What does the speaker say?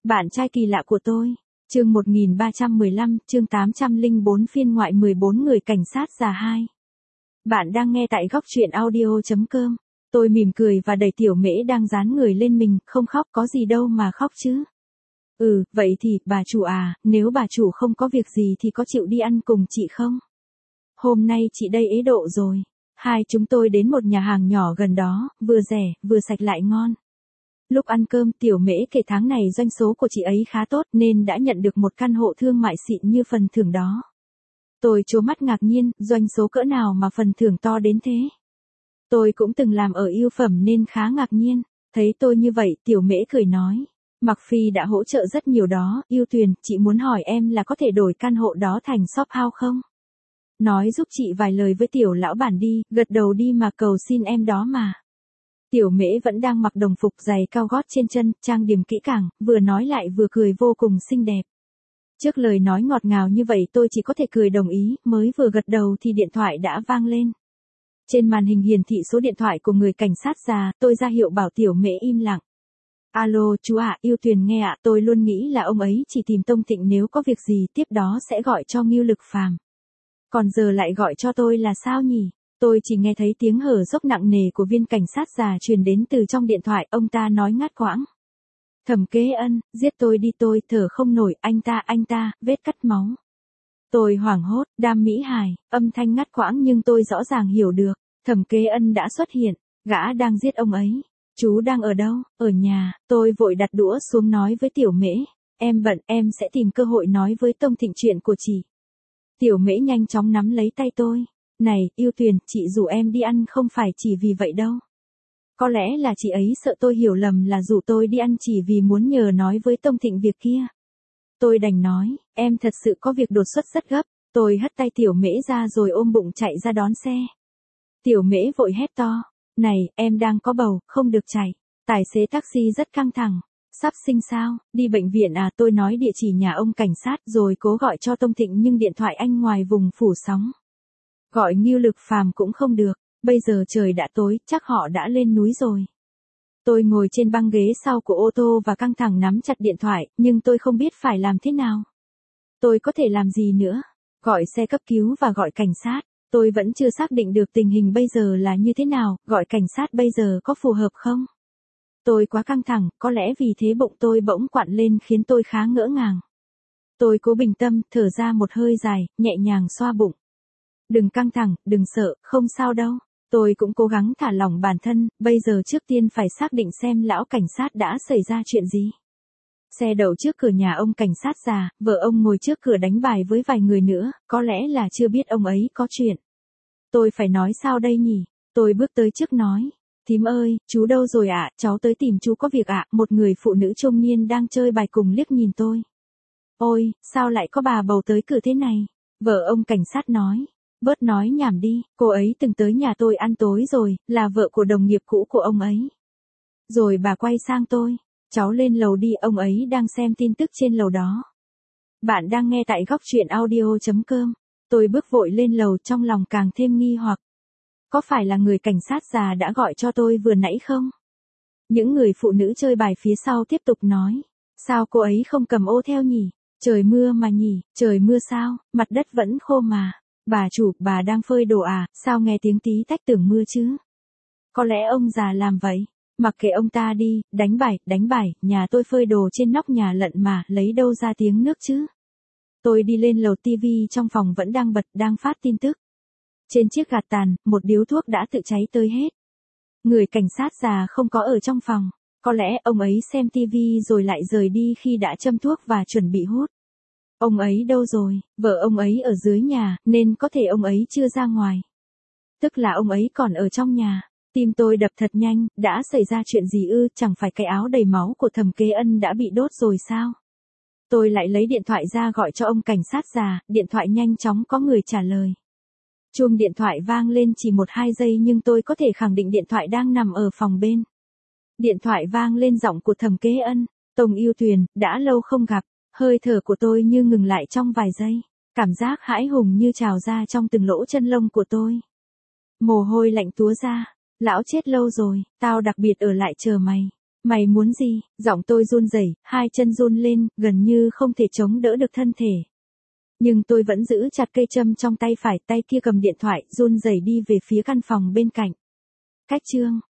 Bạn trai kỳ lạ của tôi. Chương 1315, chương 804 phiên ngoại 14 người cảnh sát già 2. Bạn đang nghe tại góc truyện audio.com. Tôi mỉm cười và đẩy Tiểu Mễ đang dán người lên mình, không khóc có gì đâu mà khóc chứ. Vậy thì, bà chủ à, nếu bà chủ không có việc gì thì có chịu đi ăn cùng chị không? Hôm nay chị đây ế độ rồi. Hai chúng tôi đến một nhà hàng nhỏ gần đó, vừa rẻ, vừa sạch lại ngon. Lúc ăn cơm Tiểu Mễ kể tháng này doanh số của chị ấy khá tốt nên đã nhận được một căn hộ thương mại xịn như phần thưởng đó. Tôi trố mắt ngạc nhiên, doanh số cỡ nào mà phần thưởng to đến thế. Tôi cũng từng làm ở Ưu Phẩm nên khá ngạc nhiên. Thấy tôi như vậy Tiểu Mễ cười nói. Mặc Phi đã hỗ trợ rất nhiều đó, Yêu Tuyền, chị muốn hỏi em là có thể đổi căn hộ đó thành shop house không? Nói giúp chị vài lời với Tiểu lão bản đi, gật đầu đi mà cầu xin em đó mà. Tiểu Mễ vẫn đang mặc đồng phục giày cao gót trên chân, trang điểm kỹ càng, vừa nói lại vừa cười vô cùng xinh đẹp. Trước lời nói ngọt ngào như vậy tôi chỉ có thể cười đồng ý, mới vừa gật đầu thì điện thoại đã vang lên. Trên màn hình hiển thị số điện thoại của người cảnh sát già, tôi ra hiệu bảo Tiểu Mễ im lặng. Alo chú ạ, Yêu Tuyền nghe ạ, tôi luôn nghĩ là ông ấy chỉ tìm Tông Thịnh nếu có việc gì tiếp đó sẽ gọi cho Ngưu Lực Phàm. Còn giờ lại gọi cho tôi là sao nhỉ? Tôi chỉ nghe thấy tiếng hở dốc nặng nề của viên cảnh sát già truyền đến từ trong điện thoại, ông ta nói ngắt quãng. Thẩm Kế Ân, giết tôi đi, tôi thở không nổi, anh ta, vết cắt máu. Tôi hoảng hốt, Đam Mỹ Hải, âm thanh ngắt quãng nhưng tôi rõ ràng hiểu được, Thẩm Kế Ân đã xuất hiện, gã đang giết ông ấy. Chú đang ở đâu? Ở nhà. Tôi vội đặt đũa xuống nói với Tiểu Mễ. Em bận, em sẽ tìm cơ hội nói với Tông Thịnh chuyện của chị. Tiểu Mễ nhanh chóng nắm lấy tay tôi. Này, Yêu Tuyền, chị rủ em đi ăn không phải chỉ vì vậy đâu. Có lẽ là chị ấy sợ tôi hiểu lầm là rủ tôi đi ăn chỉ vì muốn nhờ nói với Tông Thịnh việc kia. Tôi đành nói, em thật sự có việc đột xuất rất gấp. Tôi hất tay Tiểu Mễ ra rồi ôm bụng chạy ra đón xe. Tiểu Mễ vội hét to. Này, em đang có bầu, không được chạy. Tài xế taxi rất căng thẳng. Sắp sinh sao? Đi bệnh viện à? Tôi nói địa chỉ nhà ông cảnh sát rồi cố gọi cho Tông Thịnh nhưng điện thoại anh ngoài vùng phủ sóng. Gọi Ngưu Lực Phàm cũng không được. Bây giờ trời đã tối, chắc họ đã lên núi rồi. Tôi ngồi trên băng ghế sau của ô tô và căng thẳng nắm chặt điện thoại, nhưng tôi không biết phải làm thế nào. Tôi có thể làm gì nữa? Gọi xe cấp cứu và gọi cảnh sát. Tôi vẫn chưa xác định được tình hình bây giờ là như thế nào, gọi cảnh sát bây giờ có phù hợp không? Tôi quá căng thẳng, có lẽ vì thế bụng tôi bỗng quặn lên khiến tôi khá ngỡ ngàng. Tôi cố bình tâm, thở ra một hơi dài, nhẹ nhàng xoa bụng. Đừng căng thẳng, đừng sợ, không sao đâu. Tôi cũng cố gắng thả lỏng bản thân, bây giờ trước tiên phải xác định xem lão cảnh sát đã xảy ra chuyện gì. Xe đậu trước cửa nhà ông cảnh sát già, vợ ông ngồi trước cửa đánh bài với vài người nữa, có lẽ là chưa biết ông ấy có chuyện. Tôi phải nói sao đây nhỉ? Tôi bước tới trước nói. Thím ơi, chú đâu rồi ạ? Cháu tới tìm chú có việc ạ. Một người phụ nữ trung niên đang chơi bài cùng liếc nhìn tôi. Ôi, sao lại có bà bầu tới cửa thế này? Vợ ông cảnh sát nói. Bớt nói nhảm đi, cô ấy từng tới nhà tôi ăn tối rồi, là vợ của đồng nghiệp cũ của ông ấy. Rồi bà quay sang tôi. Cháu lên lầu đi, ông ấy đang xem tin tức trên lầu đó. Bạn đang nghe tại góc truyện audio.com. Tôi bước vội lên lầu trong lòng càng thêm nghi hoặc. Có phải là người cảnh sát già đã gọi cho tôi vừa nãy không? Những người phụ nữ chơi bài phía sau tiếp tục nói. Sao cô ấy không cầm ô theo nhỉ? Trời mưa mà nhỉ, trời mưa sao, mặt đất vẫn khô mà. Bà chủ, bà đang phơi đồ à, sao nghe tiếng tí tách tưởng mưa chứ? Có lẽ ông già làm vậy. Mặc kệ ông ta đi, đánh bài, nhà tôi phơi đồ trên nóc nhà lận mà, lấy đâu ra tiếng nước chứ? Tôi đi lên lầu tivi trong phòng vẫn đang bật, đang phát tin tức. Trên chiếc gạt tàn, một điếu thuốc đã tự cháy tới hết. Người cảnh sát già không có ở trong phòng. Có lẽ ông ấy xem tivi rồi lại rời đi khi đã châm thuốc và chuẩn bị hút. Ông ấy đâu rồi? Vợ ông ấy ở dưới nhà, nên có thể ông ấy chưa ra ngoài. Tức là ông ấy còn ở trong nhà. Tim tôi đập thật nhanh, đã xảy ra chuyện gì ư? Chẳng phải cái áo đầy máu của Thẩm Kế Ân đã bị đốt rồi sao? Tôi lại lấy điện thoại ra gọi cho ông cảnh sát già, điện thoại nhanh chóng có người trả lời. Chuông điện thoại vang lên chỉ 1-2 giây nhưng tôi có thể khẳng định điện thoại đang nằm ở phòng bên. Điện thoại vang lên giọng của Thẩm Kế Ân. Tông Yêu Tuyền, đã lâu không gặp. Hơi thở của tôi như ngừng lại trong vài giây. Cảm giác hãi hùng như trào ra trong từng lỗ chân lông của tôi. Mồ hôi lạnh túa ra. Lão chết lâu rồi, tao đặc biệt ở lại chờ mày. Mày muốn gì? Giọng tôi run rẩy, hai chân run lên, gần như không thể chống đỡ được thân thể. Nhưng tôi vẫn giữ chặt cây châm trong tay phải, tay kia cầm điện thoại, run rẩy đi về phía căn phòng bên cạnh. Cách chương